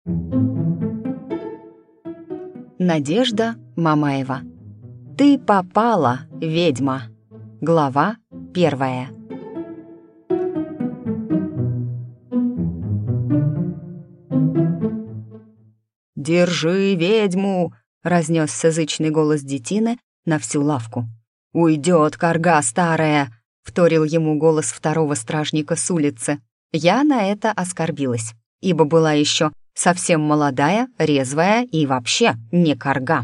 Надежда Мамаева. «Ты попала, ведьма». Глава 1. «Держи ведьму!» — разнесся зычный голос детины на всю лавку. «Уйдет карга старая!» — вторил ему голос второго стражника с улицы. Я на это оскорбилась, ибо была еще совсем молодая, резвая и вообще не карга.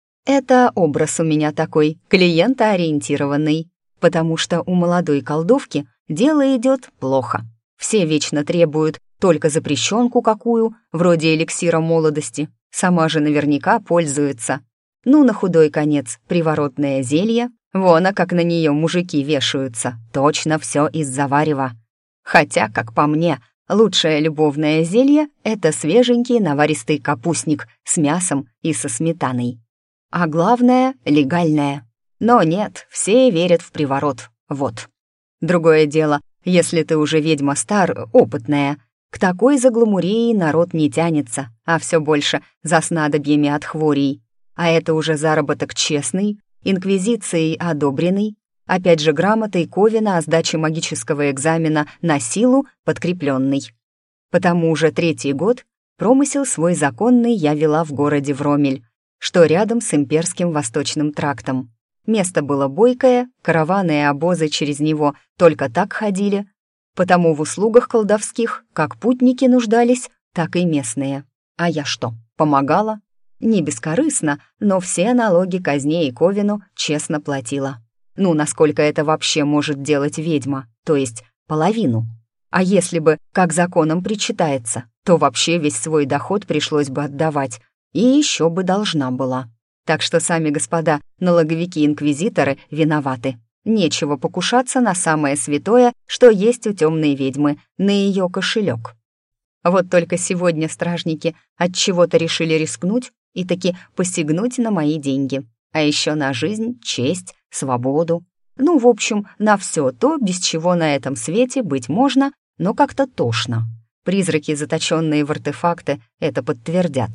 Это образ у меня такой, клиентоориентированный, потому что у молодой колдовки дело идет плохо. Все вечно требуют только запрещенку какую, вроде эликсира молодости. Сама же наверняка пользуется. Ну, на худой конец, приворотное зелье. Вон, а как на нее мужики вешаются. Точно все из-за варева. Хотя, как по мне, лучшее любовное зелье — это свеженький наваристый капустник с мясом и со сметаной. А главное — легальное. Но нет, все верят в приворот. Вот. Другое дело, если ты уже ведьма опытная, к такой загламурии народ не тянется, а все больше за снадобьями от хворей. А это уже заработок честный, инквизицией одобренный, опять же грамотой Ковина о сдаче магического экзамена на силу подкрепленный. Потому уже 3-й год промысел свой законный я вела в городе Вромель, что рядом с имперским восточным трактом. Место было бойкое, караваны и обозы через него только так ходили, потому в услугах колдовских как путники нуждались, так и местные. А я что, помогала? Не бескорыстно, но все налоги казне и Ковину честно платила. Ну, насколько это вообще может делать ведьма, то есть половину. А если бы, как законом причитается, то вообще весь свой доход пришлось бы отдавать, и еще бы должна была. Так что сами господа налоговики-инквизиторы виноваты. Нечего покушаться на самое святое, что есть у темной ведьмы, на ее кошелек. Вот только сегодня стражники от чего-то решили рискнуть и таки посягнуть на мои деньги, а еще на жизнь, честь, свободу. Ну, в общем, на все то, без чего на этом свете быть можно, но как-то тошно. Призраки, заточенные в артефакты, это подтвердят.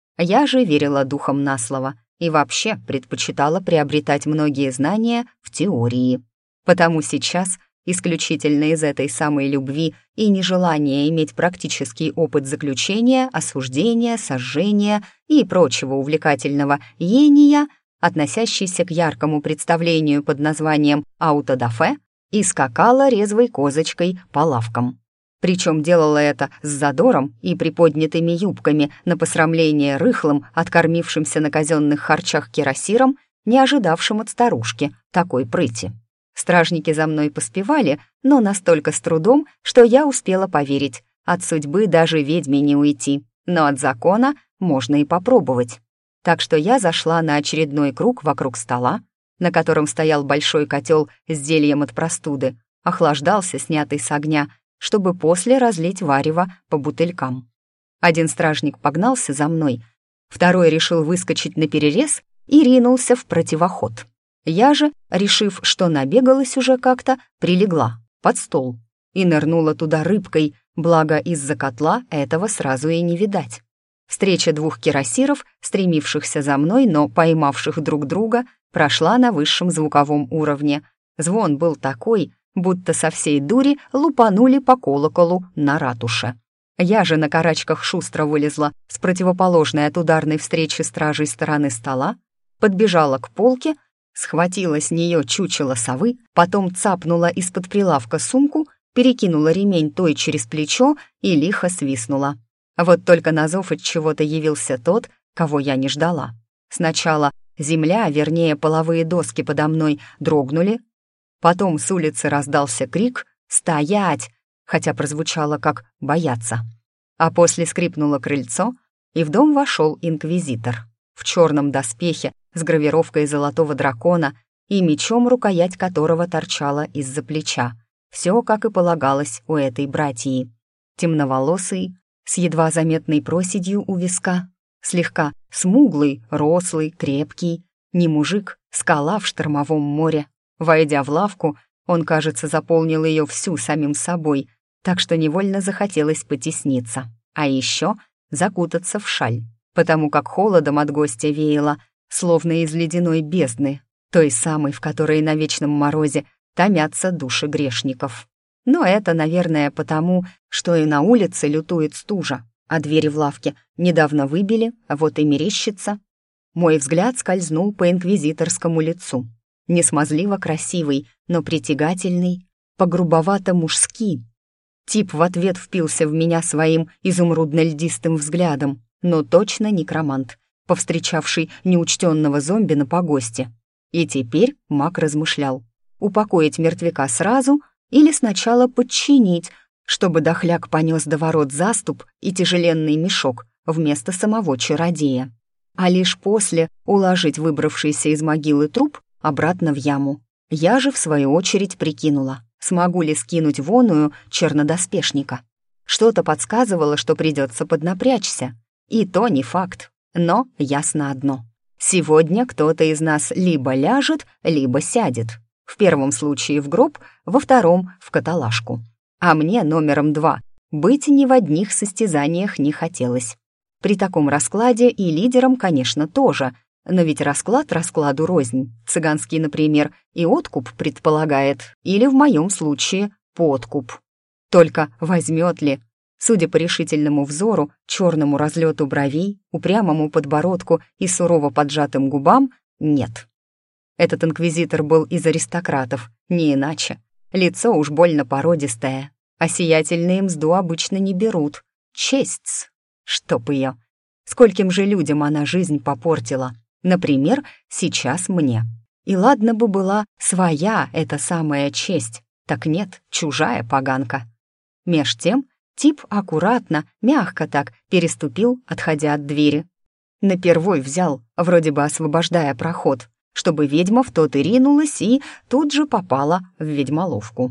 Я же верила духом на слово и вообще предпочитала приобретать многие знания в теории. Потому сейчас, исключительно из этой самой любви и нежелания иметь практический опыт заключения, осуждения, сожжения и прочего увлекательного ения, относящийся к яркому представлению под названием «аутодафе», и скакала резвой козочкой по лавкам. Причем делала это с задором и приподнятыми юбками на посрамление рыхлым, откормившимся на казенных харчах кирасиром, не ожидавшим от старушки такой прыти. Стражники за мной поспевали, но настолько с трудом, что я успела поверить, от судьбы даже ведьме не уйти, но от закона можно и попробовать. Так что я зашла на очередной круг вокруг стола, на котором стоял большой котел с зельем от простуды, охлаждался, снятый с огня, чтобы после разлить варево по бутылькам. Один стражник погнался за мной, второй решил выскочить наперерез и ринулся в противоход. Я же, решив, что набегалась уже как-то, прилегла под стол и нырнула туда рыбкой, благо из-за котла этого сразу и не видать. Встреча двух кирасиров, стремившихся за мной, но поймавших друг друга, прошла на высшем звуковом уровне. Звон был такой, будто со всей дури лупанули по колоколу на ратуше. Я же на карачках шустро вылезла с противоположной от ударной встречи стражей стороны стола, подбежала к полке, схватила с нее чучело совы, потом цапнула из-под прилавка сумку, перекинула ремень той через плечо и лихо свистнула. Вот только на зов от чего-то явился тот, кого я не ждала. Сначала земля, вернее, половые доски подо мной дрогнули, потом с улицы раздался крик «Стоять!», хотя прозвучало как «бояться». А после скрипнуло крыльцо, и в дом вошел инквизитор в черном доспехе с гравировкой золотого дракона и мечом, рукоять которого торчала из-за плеча. Все, как и полагалось у этой братьи. Темноволосый, с едва заметной проседью у виска, слегка смуглый, рослый, крепкий, не мужик, скала в штормовом море. Войдя в лавку, он, кажется, заполнил ее всю самим собой, так что невольно захотелось потесниться. А еще закутаться в шаль, потому как холодом от гостя веяло, словно из ледяной бездны, той самой, в которой на вечном морозе томятся души грешников. Но это, наверное, потому, что и на улице лютует стужа, а двери в лавке недавно выбили, а вот и мерещится. Мой взгляд скользнул по инквизиторскому лицу. Не смазливо красивый, но притягательный, по-грубовато-мужски. Тип в ответ впился в меня своим изумрудно-льдистым взглядом, но точно некромант, повстречавший неучтенного зомби на погосте. И теперь маг размышлял, упокоить мертвяка сразу или сначала подчинить, чтобы дохляк понес до ворот заступ и тяжеленный мешок вместо самого чародея, а лишь после уложить выбравшийся из могилы труп обратно в яму. Я же, в свою очередь, прикинула, смогу ли скинуть воную чернодоспешника. Что-то подсказывало, что придется поднапрячься. И то не факт, но ясно одно. Сегодня кто-то из нас либо ляжет, либо сядет. В первом случае в гроб, во втором — в каталажку. А мне номером 2 быть ни в одних состязаниях не хотелось. При таком раскладе и лидером, конечно, тоже, но ведь расклад раскладу рознь. Цыганский, например, и откуп предполагает, или в моем случае подкуп. Только возьмет ли? Судя по решительному взору, черному разлету бровей, упрямому подбородку и сурово поджатым губам, нет. Этот инквизитор был из аристократов, не иначе. Лицо уж больно породистое, а сиятельные мзду обычно не берут. Честь! Чтоб ее! Скольким же людям она жизнь попортила. Например, сейчас мне. И ладно бы была своя эта самая честь, так нет, чужая поганка. Меж тем тип аккуратно, мягко так переступил, отходя от двери. Напервой взял, вроде бы освобождая проход, чтобы ведьма в тот и ринулась и тут же попала в ведьмоловку.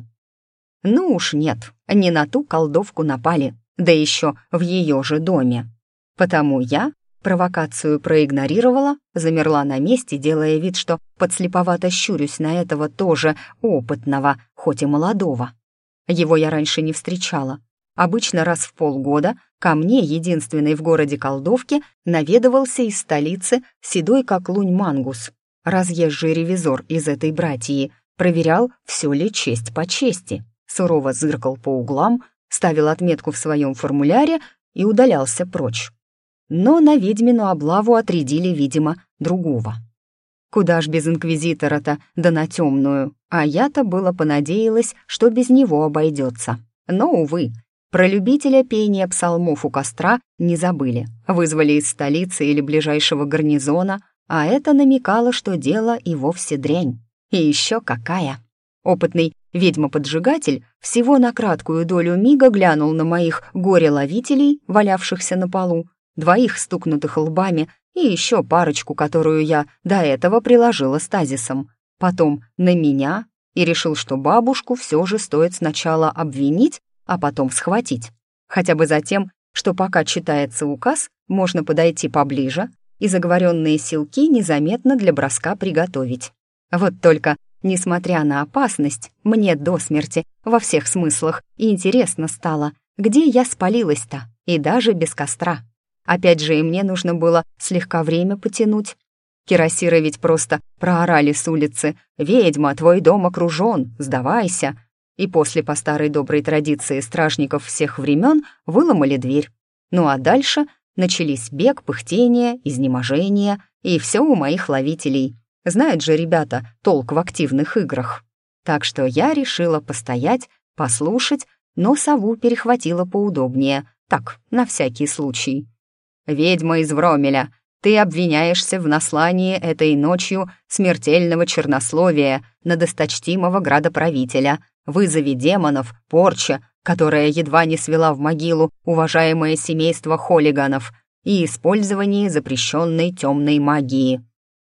Ну уж нет, не на ту колдовку напали, да еще в ее же доме. Потому я провокацию проигнорировала, замерла на месте, делая вид, что подслеповато щурюсь на этого тоже опытного, хоть и молодого. Его я раньше не встречала. Обычно раз в полгода ко мне, единственной в городе колдовке, наведывался из столицы седой как лунь мангус. Разъезжий ревизор из этой братьи проверял, все ли честь по чести, сурово зыркал по углам, ставил отметку в своем формуляре и удалялся прочь. Но на ведьмину облаву отрядили, видимо, другого. Куда ж без инквизитора-то, да на темную, а я-то было понадеялась, что без него обойдется. Но, увы, про любителя пения псалмов у костра не забыли, вызвали из столицы или ближайшего гарнизона, а это намекало, что дело и вовсе дрянь. И еще какая! Опытный ведьма-поджигатель всего на краткую долю мига глянул на моих горе-ловителей, валявшихся на полу, 2 стукнутых лбами и еще парочку, которую я до этого приложила стазисом. Потом на меня и решил, что бабушку все же стоит сначала обвинить, а потом схватить. Хотя бы за тем, что пока читается указ, можно подойти поближе и заговоренные силки незаметно для броска приготовить. Вот только, несмотря на опасность, мне до смерти во всех смыслах и интересно стало, где я спалилась-то, и даже без костра. Опять же, и мне нужно было слегка время потянуть. Кирасиры ведь просто проорали с улицы: «Ведьма, твой дом окружен, сдавайся!» И после, по старой доброй традиции стражников всех времен, выломали дверь. Ну а дальше начались бег, пыхтение, изнеможение, и все у моих ловителей. Знают же ребята толк в активных играх. Так что я решила постоять, послушать, но сову перехватила поудобнее, так, на всякий случай. «Ведьма из Вромеля, ты обвиняешься в наслании этой ночью смертельного чернословия на досточтимого градоправителя. Вызови демонов, порча, которая едва не свела в могилу уважаемое семейство хулиганов, и использование запрещенной темной магии».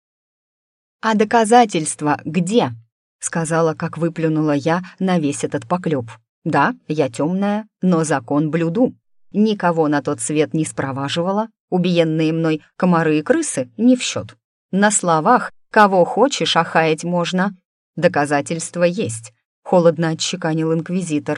«А доказательства где?» — сказала, как выплюнула я на весь этот поклеп. «Да, я темная, но закон блюду. Никого на тот свет не спроваживала, убиенные мной комары и крысы не в счет. На словах кого хочешь охаять можно. Доказательства есть», — холодно отчеканил инквизитор.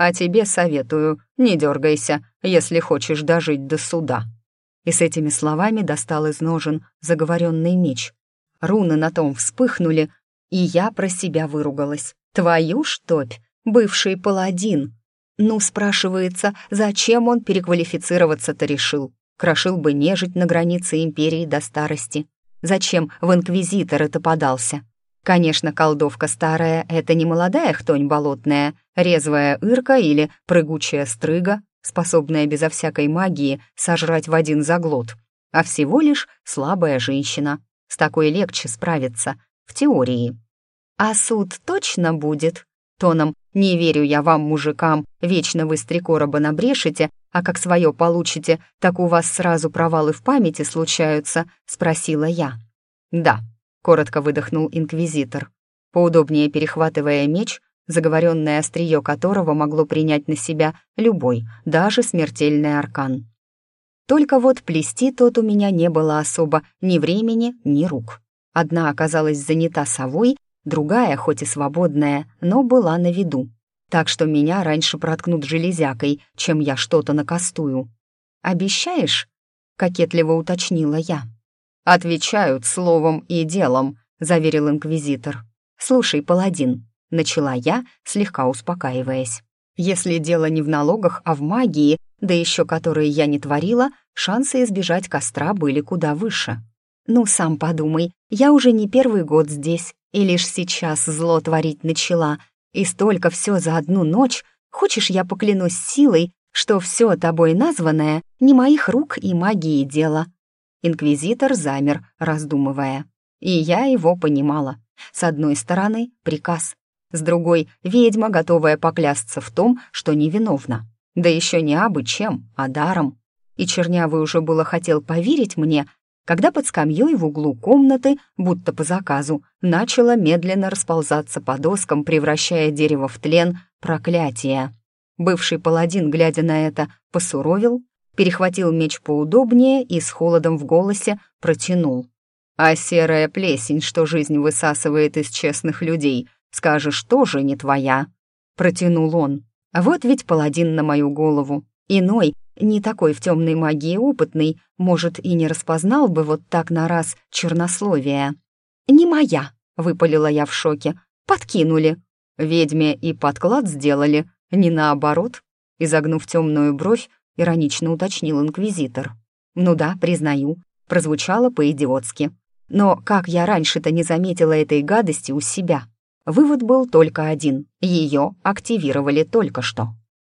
а тебе советую, не дергайся, если хочешь дожить до суда». И с этими словами достал из ножен заговоренный меч. Руны на том вспыхнули, и я про себя выругалась. «Твою ж топь, бывший паладин!» Ну, спрашивается, зачем он переквалифицироваться-то решил? Крошил бы нежить на границе империи до старости. Зачем в инквизиторы-то подался? Конечно, колдовка старая — это не молодая хтонь болотная, резвая ирка или прыгучая стрыга, способная безо всякой магии сожрать в один заглот, а всего лишь слабая женщина. С такой легче справиться, в теории. «А суд точно будет?» Тоном «Не верю я вам, мужикам, вечно вы с 3 короба набрешете, а как свое получите, так у вас сразу провалы в памяти случаются», — спросила я. «Да», — коротко выдохнул инквизитор, поудобнее перехватывая меч, заговоренное острие которого могло принять на себя любой, даже смертельный аркан. Только вот плести тот у меня не было особо ни времени, ни рук. Одна оказалась занята совой, другая, хоть и свободная, но была на виду. Так что меня раньше проткнут железякой, чем я что-то накастую. «Обещаешь?» — кокетливо уточнила я. «Отвечают словом и делом», — заверил инквизитор. «Слушай, паладин», — начала я, слегка успокаиваясь. «Если дело не в налогах, а в магии, да еще которые я не творила, шансы избежать костра были куда выше. Ну, сам подумай, я уже не 1-й год здесь, и лишь сейчас зло творить начала, и столько все за одну ночь. Хочешь, я поклянусь силой, что все тобой названное не моих рук и магии дело?» Инквизитор замер, раздумывая. И я его понимала. С одной стороны, приказ. С другой, ведьма, готовая поклясться в том, что невиновна. Да еще не абы чем, а даром. И Чернявый уже было хотел поверить мне, когда под скамьей в углу комнаты, будто по заказу, начало медленно расползаться по доскам, превращая дерево в тлен, проклятие. Бывший паладин, глядя на это, посуровил, перехватил меч поудобнее и с холодом в голосе протянул. «А серая плесень, что жизнь высасывает из честных людей, скажешь, тоже не твоя?» Протянул он. А вот ведь паладин на мою голову. Иной, не такой в темной магии опытный, может, и не распознал бы вот так на раз чернословие. «Не моя», — выпалила я в шоке. «Подкинули». «Ведьме и подклад сделали, не наоборот?» Изогнув темную бровь, иронично уточнил инквизитор. «Ну да, признаю, прозвучало по-идиотски. Но как я раньше-то не заметила этой гадости у себя?» Вывод был только один — ее активировали только что,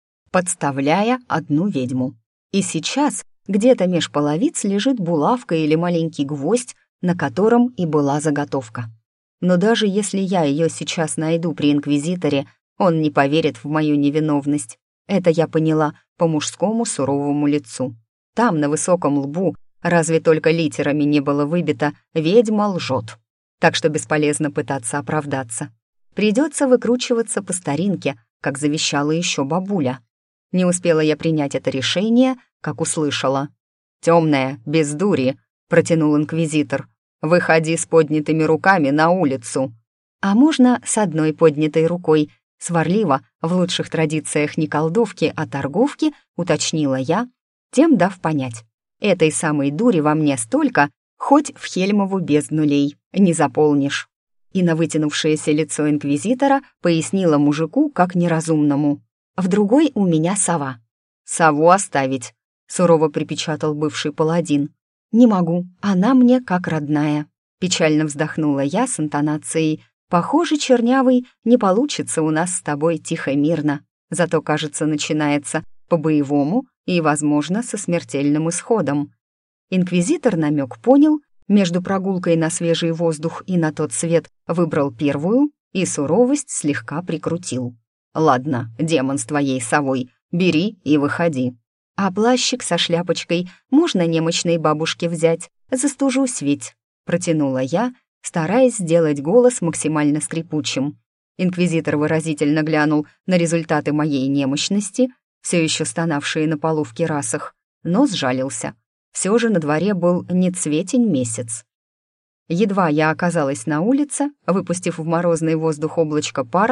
подставляя одну ведьму. И сейчас где-то меж половиц лежит булавка или маленький гвоздь, на котором и была заготовка. Но даже если я ее сейчас найду при инквизиторе, он не поверит в мою невиновность. Это я поняла по мужскому суровому лицу. Там, на высоком лбу, разве только литерами не было выбито «Ведьма лжет». Так что бесполезно пытаться оправдаться. Придется выкручиваться по старинке, как завещала еще бабуля. Не успела я принять это решение, как услышала. «Темная, без дури», — протянул инквизитор. «Выходи с поднятыми руками на улицу». «А можно с одной поднятой рукой?» Сварливо, в лучших традициях не колдовки, а торговки, уточнила я, тем дав понять. Этой самой дури во мне столько, хоть в Хельмову без нулей не заполнишь. И на вытянувшееся лицо инквизитора пояснила мужику как неразумному. «В другой у меня сова». «Сову оставить», — сурово припечатал бывший паладин. «Не могу, она мне как родная», — печально вздохнула я с интонацией. «Похоже, Чернявый, не получится у нас с тобой тихо-мирно, зато, кажется, начинается по-боевому и, возможно, со смертельным исходом». Инквизитор намек понял, между прогулкой на свежий воздух и на тот свет выбрал первую и суровость слегка прикрутил. «Ладно, демон с твоей совой, бери и выходи. А плащик со шляпочкой можно немощной бабушке взять, застужусь ведь», — протянула я, стараясь сделать голос максимально скрипучим. Инквизитор выразительно глянул на результаты моей немощности, все еще стонавшие на полу в кирасах, но сжалился. Все же на дворе был не цветень месяц. Едва я оказалась на улице, выпустив в морозный воздух облачко пара,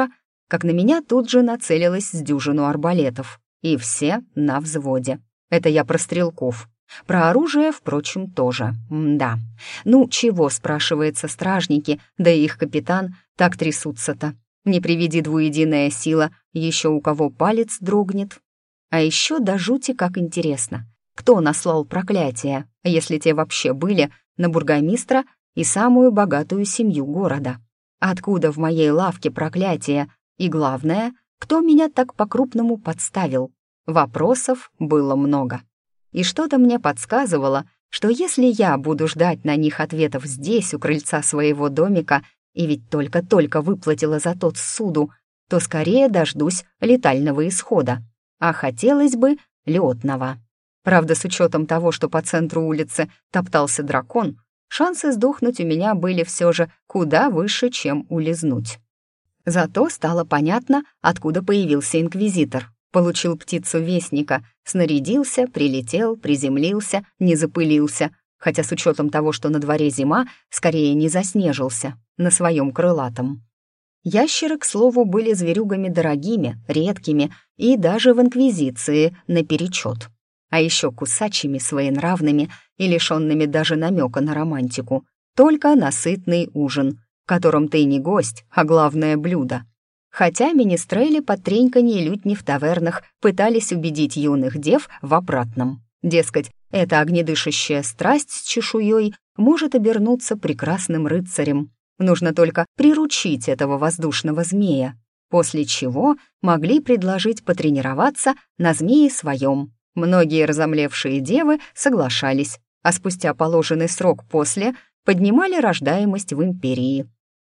как на меня тут же нацелилась с дюжину арбалетов. И все на взводе. Это я про стрелков. Про оружие, впрочем, тоже. Да. Ну, чего, спрашивается, стражники, да и их капитан, так трясутся-то? Не приведи двуединая сила, еще у кого палец дрогнет. А еще до жути как интересно, кто наслал проклятия, если те вообще были, на бургомистра и самую богатую семью города. Откуда в моей лавке проклятия? И главное, кто меня так по-крупному подставил? Вопросов было много. И что-то мне подсказывало, что если я буду ждать на них ответов здесь, у крыльца своего домика, и ведь только-только выплатила за тот суду, то скорее дождусь летального исхода. А хотелось бы лётного. Правда, с учетом того, что по центру улицы топтался дракон, шансы сдохнуть у меня были все же куда выше, чем улизнуть. Зато стало понятно, откуда появился инквизитор. Получил птицу вестника, снарядился, прилетел, приземлился, не запылился, хотя с учетом того, что на дворе зима, скорее не заснежился, на своем крылатом. Ящеры, к слову, были зверюгами дорогими, редкими и даже в инквизиции наперечет. А еще кусачими, своенравными и лишенными даже намека на романтику. Только на сытный ужин, в котором ты не гость, а главное блюдо. Хотя министрели под треньканье лютни в тавернах пытались убедить юных дев в обратном. Дескать, эта огнедышащая страсть с чешуей может обернуться прекрасным рыцарем. Нужно только приручить этого воздушного змея, после чего могли предложить потренироваться на змее своем. Многие разомлевшие девы соглашались, а спустя положенный срок после поднимали рождаемость в империи.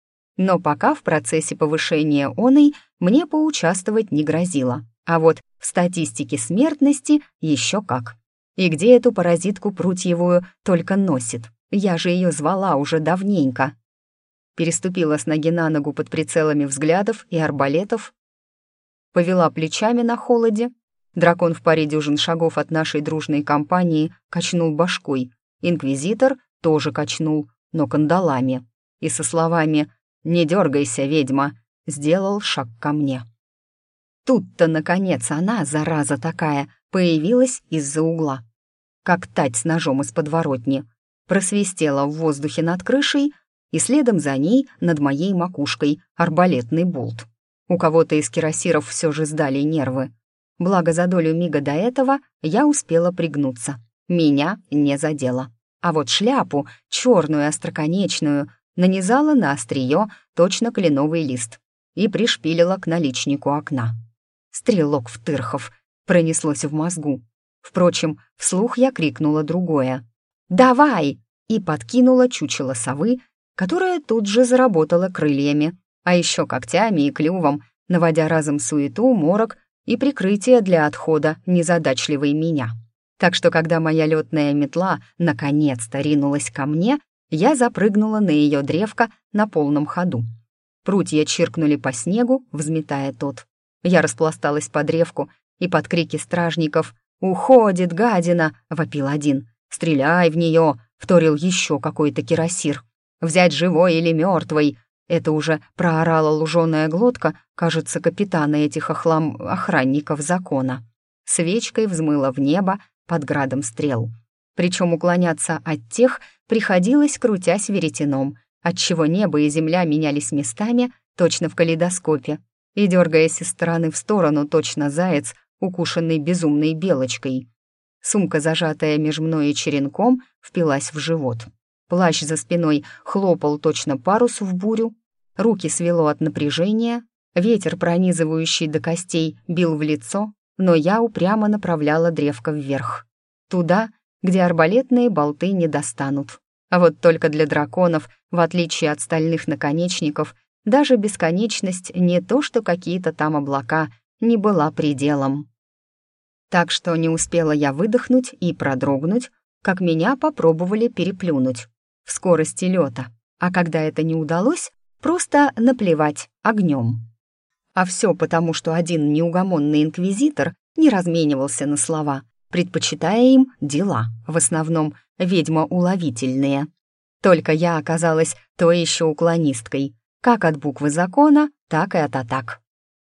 Но пока в процессе повышения оной мне поучаствовать не грозило, а вот в статистике смертности еще как. И где эту паразитку прутьевую только носит? Я же ее звала уже давненько. Переступила с ноги на ногу под прицелами взглядов и арбалетов, повела плечами на холоде. Дракон в паре дюжин шагов от нашей дружной компании качнул башкой. Инквизитор тоже качнул, но кандалами. И со словами «Не дергайся, ведьма», сделал шаг ко мне. Тут-то, наконец, она, зараза такая, появилась из-за угла. Как тать с ножом из подворотни. Просвистела в воздухе над крышей, и следом за ней над моей макушкой арбалетный болт. У кого-то из кирасиров все же сдали нервы. Благо за долю мига до этого я успела пригнуться. Меня не задело. А вот шляпу, черную остроконечную, нанизала на острие точно кленовый лист и пришпилила к наличнику окна. «Стрелок втырхов!» пронеслось в мозгу. Впрочем, вслух я крикнула другое. «Давай!» и подкинула чучело совы, которая тут же заработала крыльями, а еще когтями и клювом, наводя разом суету, морок и прикрытие для отхода незадачливой меня. Так что, когда моя летная метла наконец-то ринулась ко мне, я запрыгнула на ее древко на полном ходу. Прутья чиркнули по снегу, взметая тот. Я распласталась по древку, и под крики стражников «Уходит, гадина!» — вопил один. «Стреляй в нее!» — вторил еще какой-то кирасир. «Взять живой или мертвой?» — это уже проорала луженая глотка, кажется, капитана этих охранников закона. Свечкой взмыла в небо под градом стрел. Причем уклоняться от тех приходилось, крутясь веретеном, отчего небо и земля менялись местами, точно в калейдоскопе, и дергаясь из стороны в сторону, точно заяц, укушенный безумной белочкой. Сумка, зажатая меж мной и черенком, впилась в живот. Плащ за спиной хлопал точно парус в бурю, руки свело от напряжения, ветер, пронизывающий до костей, бил в лицо, но я упрямо направляла древко вверх. Туда, где арбалетные болты не достанут. А вот только для драконов, в отличие от стальных наконечников, даже бесконечность не то что какие-то там облака, не была пределом. Так что не успела я выдохнуть и продрогнуть, как меня попробовали переплюнуть в скорости лета, а когда это не удалось, просто наплевать огнем. А все потому, что один неугомонный инквизитор не разменивался на слова, предпочитая им дела, в основном ведьмоуловительные. Только я оказалась той еще уклонисткой, как от буквы закона, так и от атак.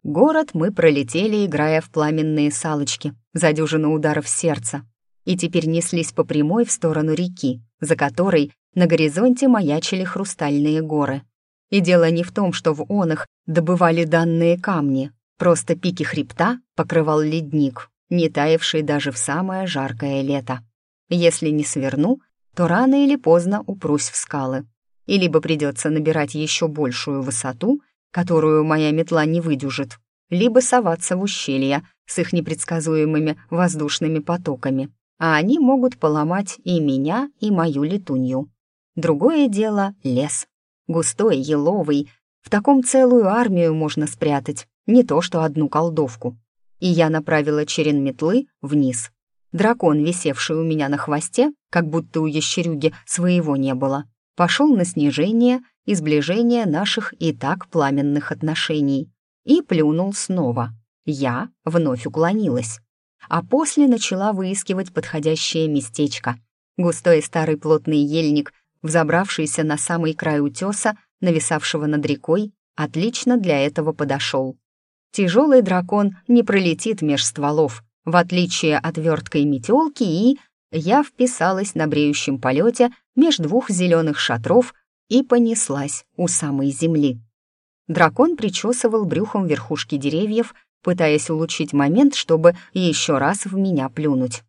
Город мы пролетели, играя в пламенные салочки, за дюжину ударов сердца, и теперь неслись по прямой в сторону реки, за которой на горизонте маячили хрустальные горы. И дело не в том, что в онах добывали данные камни, просто пики хребта покрывал ледник, не таявший даже в самое жаркое лето. Если не сверну, то рано или поздно упрусь в скалы. И либо придется набирать еще большую высоту, которую моя метла не выдюжит, либо соваться в ущелья с их непредсказуемыми воздушными потоками, а они могут поломать и меня, и мою летунью. Другое дело — лес. Густой, еловый, в таком целую армию можно спрятать, не то что одну колдовку. И я направила черен метлы вниз. Дракон, висевший у меня на хвосте, как будто у ящерюги своего не было, пошел на снижение и сближение наших и так пламенных отношений. И плюнул снова. Я вновь уклонилась. А после начала выискивать подходящее местечко. Густой старый плотный ельник, взобравшийся на самый край утеса, нависавшего над рекой, отлично для этого подошел. Тяжелый дракон не пролетит меж стволов, в отличие от верткой метелки, и я вписалась на бреющем полете меж двух зеленых шатров и понеслась у самой земли. Дракон причесывал брюхом верхушки деревьев, пытаясь улучшить момент, чтобы еще раз в меня плюнуть.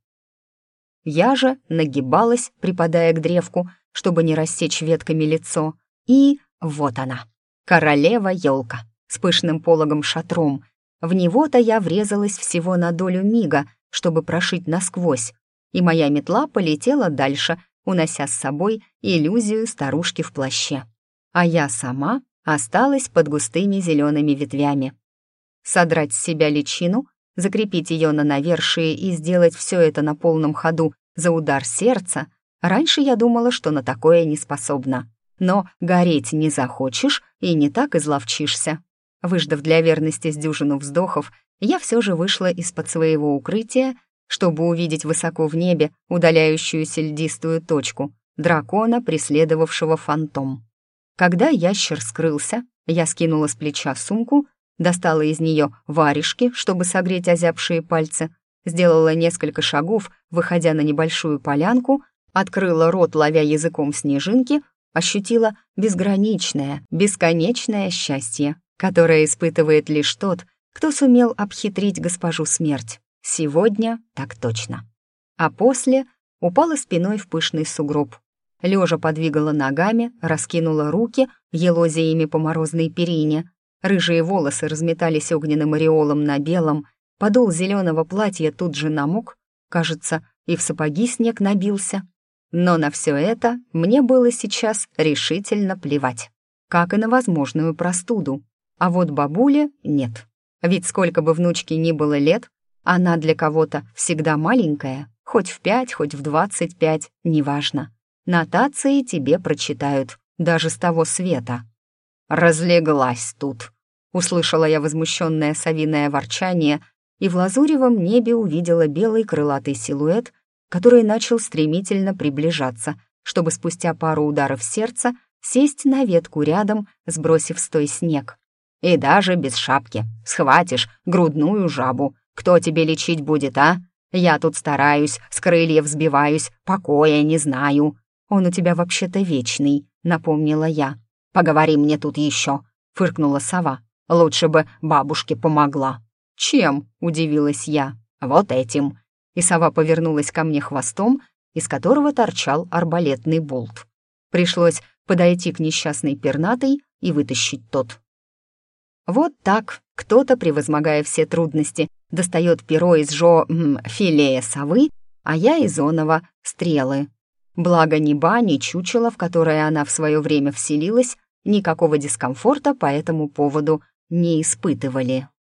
Я же нагибалась, припадая к древку, чтобы не рассечь ветками лицо, и вот она, королева-елка с пышным пологом-шатром. В него-то я врезалась всего на долю мига, чтобы прошить насквозь, и моя метла полетела дальше, унося с собой иллюзию старушки в плаще. А я сама осталась под густыми зелеными ветвями. Содрать с себя личину, закрепить ее на навершие и сделать все это на полном ходу за удар сердца, раньше я думала, что на такое не способна. Но гореть не захочешь и не так изловчишься. Выждав для верности с дюжину вздохов, я все же вышла из-под своего укрытия, чтобы увидеть высоко в небе удаляющуюся льдистую точку дракона, преследовавшего фантом. Когда ящер скрылся, я скинула с плеча сумку, достала из нее варежки, чтобы согреть озябшие пальцы, сделала несколько шагов, выходя на небольшую полянку, открыла рот, ловя языком снежинки, ощутила безграничное, бесконечное счастье, которое испытывает лишь тот, кто сумел обхитрить госпожу смерть. Сегодня так точно. А после упала спиной в пышный сугроб. Лежа подвигала ногами, раскинула руки, елозя ими по морозной перине. Рыжие волосы разметались огненным ореолом на белом, подол зеленого платья тут же намок, кажется, и в сапоги снег набился. Но на все это мне было сейчас решительно плевать, как и на возможную простуду. А вот бабуле нет. Ведь сколько бы внучке ни было лет, она для кого-то всегда маленькая, хоть в 5, хоть в 25, неважно. Нотации тебе прочитают, даже с того света. «Разлеглась тут», — услышала я возмущенное совиное ворчание, и в лазуревом небе увидела белый крылатый силуэт, который начал стремительно приближаться, чтобы спустя пару ударов сердца сесть на ветку рядом, сбросив с той снег. «И даже без шапки. Схватишь грудную жабу. Кто тебе лечить будет, а? Я тут стараюсь, с крыльев взбиваюсь, покоя не знаю». «Он у тебя вообще-то вечный», — напомнила я. «Поговори мне тут еще», — фыркнула сова. «Лучше бы бабушке помогла». «Чем?» — удивилась я. «Вот этим». И сова повернулась ко мне хвостом, из которого торчал арбалетный болт. Пришлось подойти к несчастной пернатой и вытащить тот. Вот так кто-то, превозмогая все трудности, достает перо из филея совы, а я из оного стрелы. Благо ни ба, ни чучело, в которое она в свое время вселилась, никакого дискомфорта по этому поводу не испытывали.